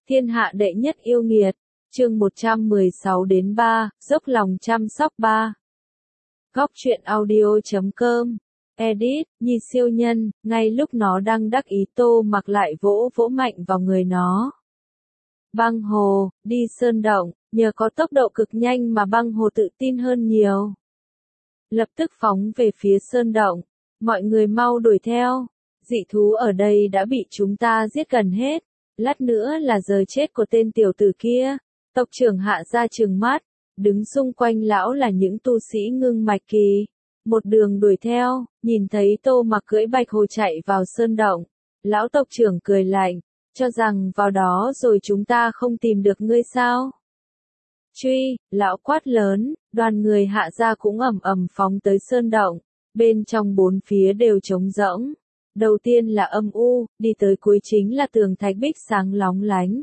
Thiên hạ đệ nhất yêu nghiệt, chương 116-3, dốc lòng chăm sóc 3. Góc truyện audio.com, edit, Nhi siêu nhân, ngay lúc nó đang đắc ý Tô Mặc lại vỗ mạnh vào người nó. Băng Hồ, đi sơn động, nhờ có tốc độ cực nhanh mà Băng Hồ tự tin hơn nhiều. Lập tức phóng về phía sơn động, mọi người mau đuổi theo, dị thú ở đây đã bị chúng ta giết gần hết. Lát nữa là giờ chết của tên tiểu tử kia. Tộc trưởng Hạ ra trừng mắt, đứng xung quanh lão là những tu sĩ ngưng mạch kỳ. Một đường đuổi theo, nhìn thấy Tô Mặc cưỡi bạch hồ chạy vào sơn động. Lão tộc trưởng cười lạnh, cho rằng vào đó rồi chúng ta không tìm được ngươi sao? Truy, lão quát lớn, đoàn người Hạ ra cũng ầm ầm phóng tới sơn động. Bên trong bốn phía đều trống rỗng. Đầu tiên là âm u, đi tới cuối chính là tường thạch bích sáng lóng lánh.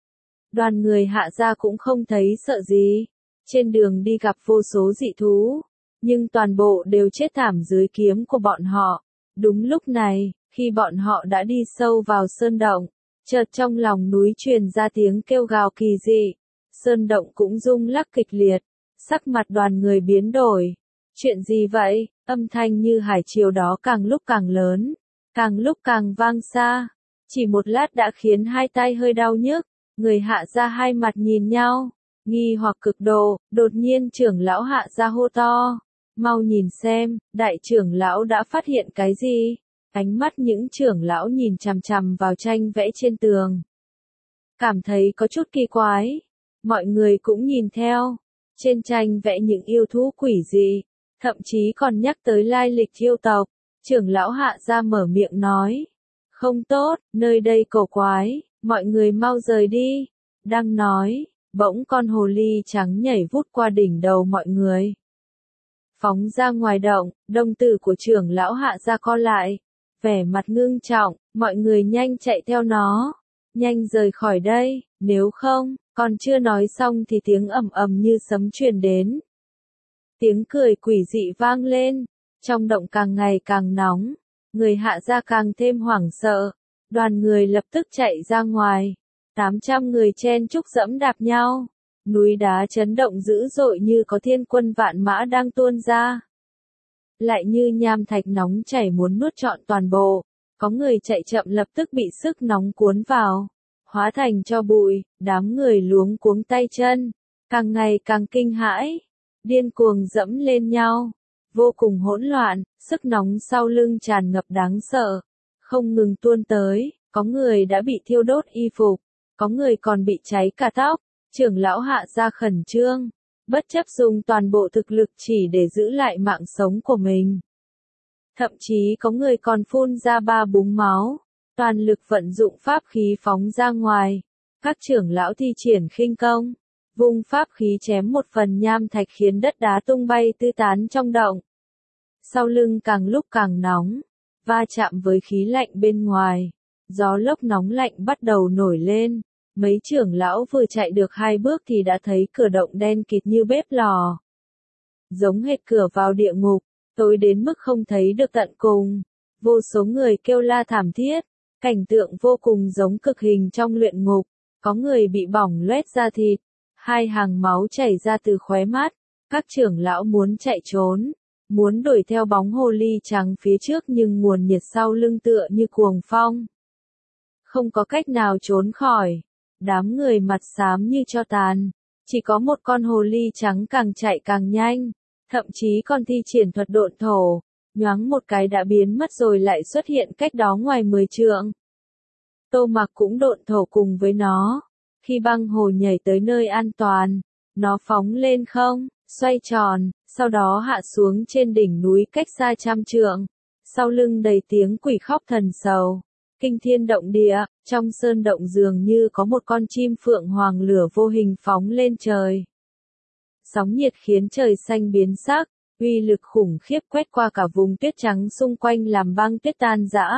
Đoàn người Hạ ra cũng không thấy sợ gì. Trên đường đi gặp vô số dị thú, nhưng toàn bộ đều chết thảm dưới kiếm của bọn họ. Đúng lúc này, khi bọn họ đã đi sâu vào sơn động, chợt trong lòng núi truyền ra tiếng kêu gào kỳ dị. Sơn động cũng rung lắc kịch liệt, sắc mặt đoàn người biến đổi. Chuyện gì vậy? Âm thanh như hải triều đó càng lúc càng lớn, càng lúc càng vang xa. Chỉ một lát đã khiến hai tay hơi đau nhức, người Hạ ra hai mặt nhìn nhau, nghi hoặc cực độ. Đột nhiên trưởng lão Hạ ra hô to, mau nhìn xem, đại trưởng lão đã phát hiện cái gì? Ánh mắt những trưởng lão nhìn chằm chằm vào tranh vẽ trên tường, cảm thấy có chút kỳ quái. Mọi người cũng nhìn theo, trên tranh vẽ những yêu thú quỷ dị, thậm chí còn nhắc tới lai lịch yêu tộc. Trưởng lão Hạ ra mở miệng nói, không tốt, nơi đây cổ quái, mọi người mau rời đi. Đang nói, bỗng con hồ ly trắng nhảy vút qua đỉnh đầu mọi người, phóng ra ngoài động. Đồng tử của trưởng lão Hạ ra co lại, vẻ mặt ngưng trọng, mọi người nhanh chạy theo nó, nhanh rời khỏi đây, nếu không. Còn chưa nói xong thì tiếng ầm ầm như sấm truyền đến. Tiếng cười quỷ dị vang lên, trong động càng ngày càng nóng, người Hạ ra càng thêm hoảng sợ. Đoàn người lập tức chạy ra ngoài, 800 người chen chúc dẫm đạp nhau, núi đá chấn động dữ dội như có thiên quân vạn mã đang tuôn ra. Lại như nham thạch nóng chảy muốn nuốt trọn toàn bộ, có người chạy chậm lập tức bị sức nóng cuốn vào, hóa thành tro bụi. Đám người luống cuống tay chân, càng ngày càng kinh hãi, điên cuồng dẫm lên nhau, vô cùng hỗn loạn. Sức nóng sau lưng tràn ngập đáng sợ, không ngừng tuôn tới. Có người đã bị thiêu đốt y phục, có người còn bị cháy cả tóc. Trưởng lão Hạ ra khẩn trương, bất chấp dùng toàn bộ thực lực chỉ để giữ lại mạng sống của mình. Thậm chí có người còn phun ra 3 búng máu, toàn lực vận dụng pháp khí phóng ra ngoài. Các trưởng lão thi triển khinh công, vung pháp khí chém một phần nham thạch khiến đất đá tung bay tứ tán trong động. Sau lưng càng lúc càng nóng, va chạm với khí lạnh bên ngoài, gió lốc nóng lạnh bắt đầu nổi lên. Mấy trưởng lão vừa chạy được 2 bước thì đã thấy cửa động đen kịt như bếp lò, giống hệt cửa vào địa ngục, tối đến mức không thấy được tận cùng. Vô số người kêu la thảm thiết, cảnh tượng vô cùng giống cực hình trong luyện ngục. Có người bị bỏng loét da thịt, 2 hàng máu chảy ra từ khóe mắt. Các trưởng lão muốn chạy trốn, muốn đuổi theo bóng hồ ly trắng phía trước, nhưng nguồn nhiệt sau lưng tựa như cuồng phong, không có cách nào trốn khỏi. Đám người mặt xám như tro tàn, chỉ có một con hồ ly trắng càng chạy càng nhanh, thậm chí còn thi triển thuật độn thổ, nhoáng một cái đã biến mất rồi lại xuất hiện cách đó ngoài 10 trượng. Tô Mặc cũng độn thổ cùng với nó. Khi băng hồ nhảy tới nơi an toàn, nó phóng lên không, xoay tròn, sau đó hạ xuống trên đỉnh núi cách xa 100 trượng. Sau lưng đầy tiếng quỷ khóc thần sầu, kinh thiên động địa. Trong sơn động dường như có một con chim phượng hoàng lửa vô hình phóng lên trời. Sóng nhiệt khiến trời xanh biến sắc, uy lực khủng khiếp quét qua cả vùng tuyết trắng xung quanh làm băng tuyết tan rã.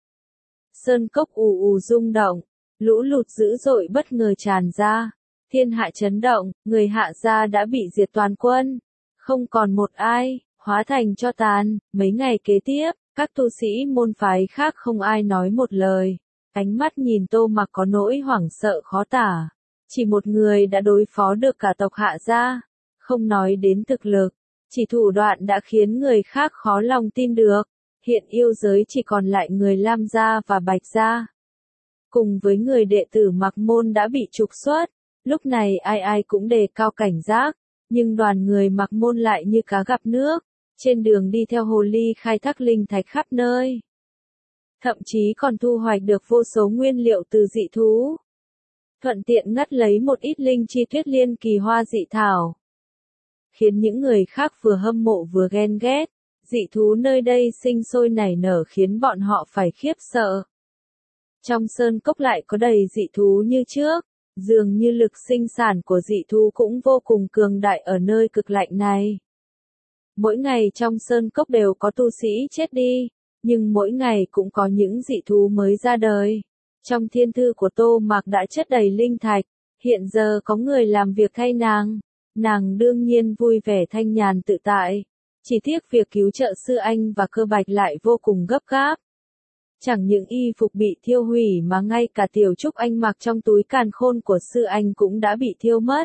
Sơn cốc ù ù rung động, lũ lụt dữ dội bất ngờ tràn ra, thiên hạ chấn động. Người Hạ gia đã bị diệt toàn quân, không còn một ai, hóa thành tro tàn. Mấy ngày kế tiếp, các tu sĩ môn phái khác không ai nói một lời, Ánh mắt nhìn Tô Mặc có nỗi hoảng sợ khó tả. Chỉ một người đã đối phó được cả tộc Hạ gia, không nói đến thực lực, chỉ thủ đoạn đã khiến người khác khó lòng tin được. Hiện yêu giới chỉ còn lại người Lam gia và Bạch gia. Cùng với người đệ tử Mặc Môn đã bị trục xuất, lúc này ai ai cũng đề cao cảnh giác, nhưng đoàn người Mặc Môn lại như cá gặp nước, trên đường đi theo hồ ly khai thác linh thạch khắp nơi. Thậm chí còn thu hoạch được vô số nguyên liệu từ dị thú. Thuận tiện ngắt lấy một ít linh chi tuyết liên kỳ hoa dị thảo. Khiến những người khác vừa hâm mộ vừa ghen ghét, dị thú nơi đây sinh sôi nảy nở khiến bọn họ phải khiếp sợ. Trong sơn cốc lại có đầy dị thú như trước, dường như lực sinh sản của dị thú cũng vô cùng cường đại ở nơi cực lạnh này. Mỗi ngày trong sơn cốc đều có tu sĩ chết đi, nhưng mỗi ngày cũng có những dị thú mới ra đời. Trong thiên thư của Tô Mặc đã chất đầy linh thạch, hiện giờ có người làm việc thay nàng đương nhiên vui vẻ thanh nhàn tự tại. Chỉ tiếc việc cứu trợ Sư Anh và Cơ Bạch lại vô cùng gấp gáp. Chẳng những y phục bị thiêu hủy mà ngay cả tiểu trúc anh mặc trong túi càn khôn của Sư Anh cũng đã bị thiêu mất.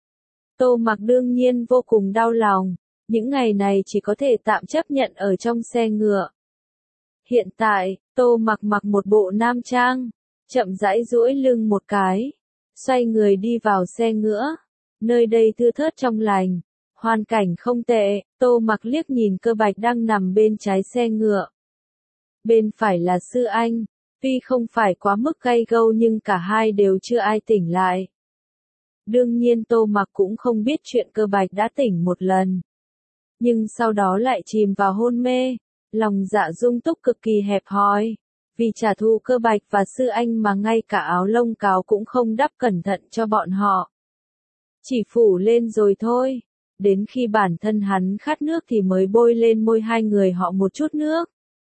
Tô Mặc đương nhiên vô cùng đau lòng, những ngày này chỉ có thể tạm chấp nhận ở trong xe ngựa. Hiện tại, Tô Mặc mặc một bộ nam trang, chậm rãi duỗi lưng một cái, xoay người đi vào xe ngựa. Nơi đây thưa thớt trong lành, hoàn cảnh không tệ. Tô Mặc liếc nhìn Cơ Bạch đang nằm bên trái xe ngựa. Bên phải là Sư Anh, tuy không phải quá mức gay gâu nhưng cả hai đều chưa ai tỉnh lại. Đương nhiên Tô Mặc cũng không biết chuyện Cơ Bạch đã tỉnh một lần, nhưng sau đó lại chìm vào hôn mê. Lòng Dạ Dung Túc cực kỳ hẹp hòi, vì trả thù Cơ Bạch và Sư Anh mà ngay cả áo lông cáo cũng không đắp cẩn thận cho bọn họ. Chỉ phủ lên rồi thôi, đến khi bản thân hắn khát nước thì mới bôi lên môi hai người họ một chút nước.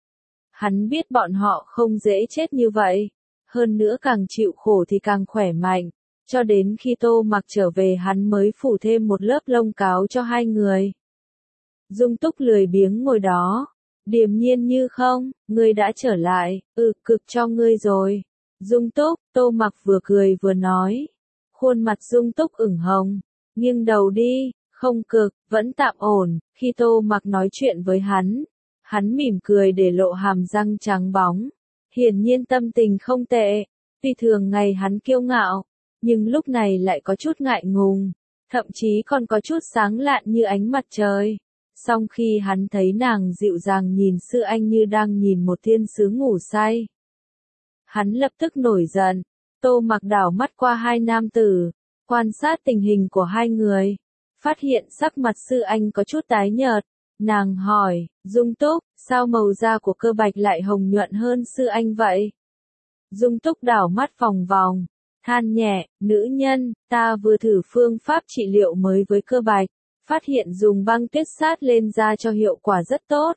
Hắn biết bọn họ không dễ chết như vậy, hơn nữa càng chịu khổ thì càng khỏe mạnh, cho đến khi Tô Mặc trở về hắn mới phủ thêm một lớp lông cáo cho hai người. Dung Túc lười biếng ngồi đó, điềm nhiên như không, ngươi đã trở lại, cực cho ngươi rồi. Dung Túc, Tô Mặc vừa cười vừa nói. Khuôn mặt Dung Túc ửng hồng, nghiêng đầu đi, không cực, vẫn tạm ổn. Khi Tô Mặc nói chuyện với hắn mỉm cười để lộ hàm răng trắng bóng. Hiển nhiên tâm tình không tệ, tuy thường ngày hắn kiêu ngạo, nhưng lúc này lại có chút ngại ngùng, thậm chí còn có chút sáng lạn như ánh mặt trời. Song khi hắn thấy nàng dịu dàng nhìn Sư Anh như đang nhìn một thiên sứ ngủ say, hắn lập tức nổi giận. Tô Mặc đảo mắt qua hai nam tử, quan sát tình hình của hai người, phát hiện sắc mặt Sư Anh có chút tái nhợt. Nàng hỏi, Dung Túc, sao màu da của Cơ Bạch lại hồng nhuận hơn Sư Anh vậy? Dung Túc đảo mắt vòng vòng, than nhẹ, nữ nhân, ta vừa thử phương pháp trị liệu mới với Cơ Bạch, phát hiện dùng băng tuyết sát lên da cho hiệu quả rất tốt.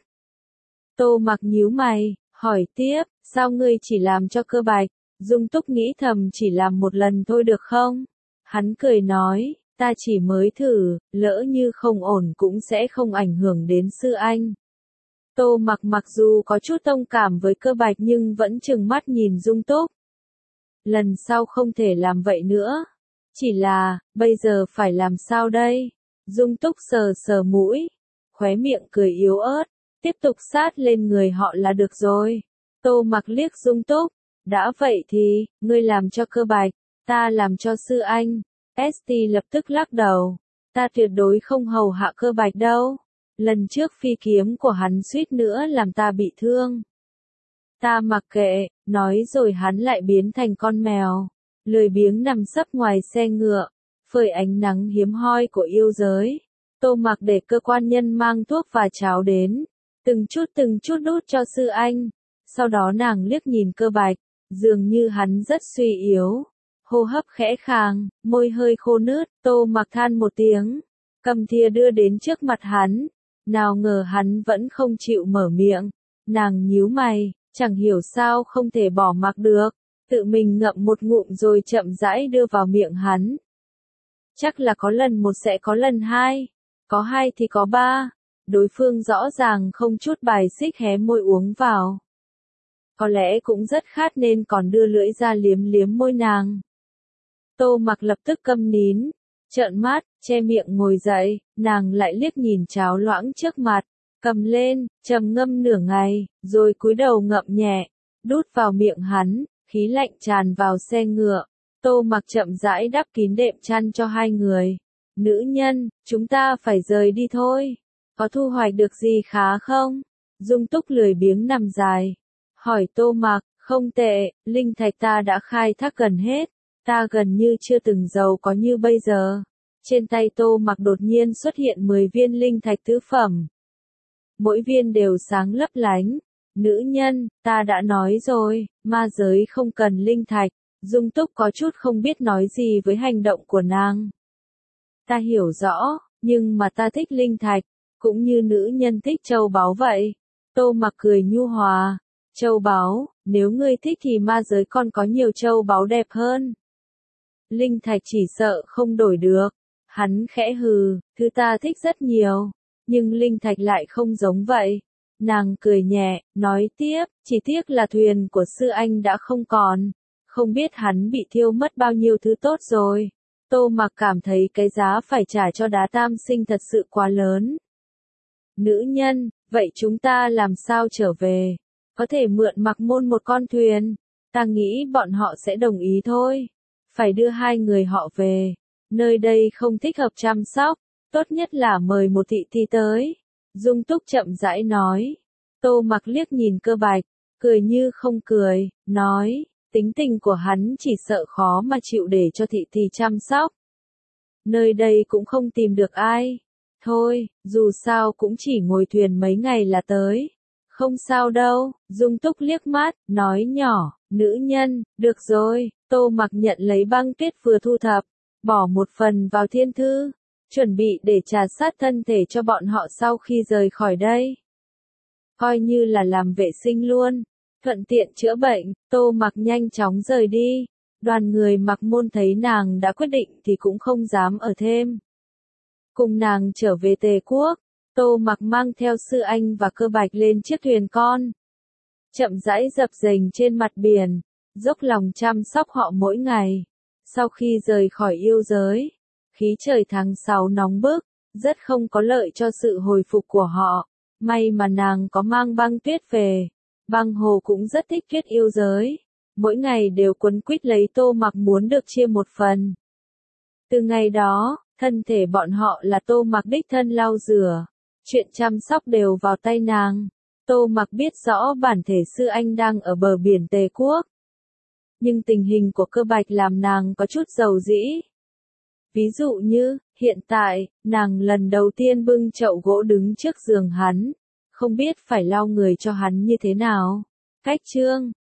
Tô Mặc nhíu mày, hỏi tiếp, sao ngươi chỉ làm cho Cơ Bạch? Dung Túc nghĩ thầm chỉ làm một lần thôi được không? Hắn cười nói, ta chỉ mới thử, lỡ như không ổn cũng sẽ không ảnh hưởng đến Sư Anh. Tô Mặc mặc dù có chút thông cảm với Cơ Bạch nhưng vẫn trừng mắt nhìn Dung Túc. Lần sau không thể làm vậy nữa. Chỉ là, bây giờ phải làm sao đây? Dung Túc sờ sờ mũi, khóe miệng cười yếu ớt, tiếp tục sát lên người họ là được rồi. Tô Mặc liếc Dung Túc, đã vậy thì, ngươi làm cho Cơ Bạch, ta làm cho Sư Anh. ST lập tức lắc đầu, ta tuyệt đối không hầu hạ Cơ Bạch đâu. Lần trước phi kiếm của hắn suýt nữa làm ta bị thương. Ta mặc kệ, nói rồi hắn lại biến thành con mèo, lười biếng nằm sấp ngoài xe ngựa, phơi ánh nắng hiếm hoi của yêu giới. Tô Mặc để cơ quan nhân mang thuốc và cháo đến, từng chút đút cho Sư Anh. Sau đó nàng liếc nhìn Cơ Bạch, dường như hắn rất suy yếu, hô hấp khẽ khàng, môi hơi khô nứt. Tô Mặc than một tiếng, cầm thìa đưa đến trước mặt hắn. Nào ngờ hắn vẫn không chịu mở miệng. Nàng nhíu mày, chẳng hiểu sao không thể bỏ mặc được, tự mình ngậm một ngụm rồi chậm rãi đưa vào miệng hắn. Chắc là có lần một sẽ có lần hai, có hai thì có ba. Đối phương rõ ràng không chút bài xích hé môi uống vào. có lẽ cũng rất khát nên còn đưa lưỡi ra liếm liếm môi nàng. Tô Mặc lập tức câm nín, trợn mắt, che miệng ngồi dậy, nàng lại liếc nhìn cháo loãng trước mặt, cầm lên, trầm ngâm nửa ngày, rồi cúi đầu ngậm nhẹ, đút vào miệng hắn, khí lạnh tràn vào xe ngựa. Tô Mặc chậm rãi đắp kín đệm chăn cho hai người. Nữ nhân, chúng ta phải rời đi thôi. Có thu hoạch được gì khá không? Dung Túc lười biếng nằm dài. Hỏi Tô Mặc, không tệ, linh thạch ta đã khai thác gần hết. Ta gần như chưa từng giàu có như bây giờ. Trên tay Tô Mặc đột nhiên xuất hiện 10 viên linh thạch tứ phẩm. Mỗi viên đều sáng lấp lánh. Nữ nhân, ta đã nói rồi, ma giới không cần linh thạch. Dung Túc có chút không biết nói gì với hành động của nàng. Ta hiểu rõ, nhưng mà ta thích linh thạch, cũng như nữ nhân thích châu báu vậy. Tô Mặc cười nhu hòa. Châu báu, nếu ngươi thích thì ma giới còn có nhiều châu báu đẹp hơn. Linh thạch chỉ sợ không đổi được. Hắn khẽ hừ, thứ ta thích rất nhiều, nhưng linh thạch lại không giống vậy. Nàng cười nhẹ, nói tiếp, chỉ tiếc là thuyền của sư anh đã không còn. Không biết hắn bị thiêu mất bao nhiêu thứ tốt rồi. Tô Mặc cảm thấy cái giá phải trả cho đá tam sinh thật sự quá lớn. Nữ nhân, vậy chúng ta làm sao trở về? Có thể mượn Mặc Môn một con thuyền. Ta nghĩ bọn họ sẽ đồng ý thôi. Phải đưa hai người họ về. Nơi đây không thích hợp chăm sóc. Tốt nhất là mời một thị thi tới. Dung Túc chậm rãi nói. Tô Mặc liếc nhìn Cơ Bạch, cười như không cười, nói. Tính tình của hắn chỉ sợ khó mà chịu để cho thị thi chăm sóc. Nơi đây cũng không tìm được ai. Thôi, dù sao cũng chỉ ngồi thuyền mấy ngày là tới. Không sao đâu, Dung Túc liếc mắt, nói nhỏ, nữ nhân, được rồi. Tô Mặc nhận lấy băng tuyết vừa thu thập, bỏ một phần vào thiên thư, chuẩn bị để trà sát thân thể cho bọn họ sau khi rời khỏi đây. Coi như là làm vệ sinh luôn. Thuận tiện chữa bệnh, Tô Mặc nhanh chóng rời đi. Đoàn người Mặc Môn thấy nàng đã quyết định thì cũng không dám ở thêm. Cùng nàng trở về Tề Quốc, Tô Mặc mang theo sư anh và Cơ Bạch lên chiếc thuyền con. Chậm rãi dập dềnh trên mặt biển, dốc lòng chăm sóc họ mỗi ngày. Sau khi rời khỏi yêu giới, khí trời tháng 6 nóng bức, rất không có lợi cho sự hồi phục của họ. May mà nàng có mang băng tuyết về. Băng Hồ cũng rất thích tuyết yêu giới. Mỗi ngày đều quấn quýt lấy Tô Mặc muốn được chia một phần. Từ ngày đó, thân thể bọn họ là Tô Mặc đích thân lau rửa. Chuyện chăm sóc đều vào tay nàng. Tô Mặc biết rõ bản thể sư anh đang ở bờ biển Tề Quốc. Nhưng tình hình của Cơ Bạch làm nàng có chút dầu dĩ. Ví dụ như, hiện tại, nàng lần đầu tiên bưng chậu gỗ đứng trước giường hắn. Không biết phải lau người cho hắn như thế nào. Cách chương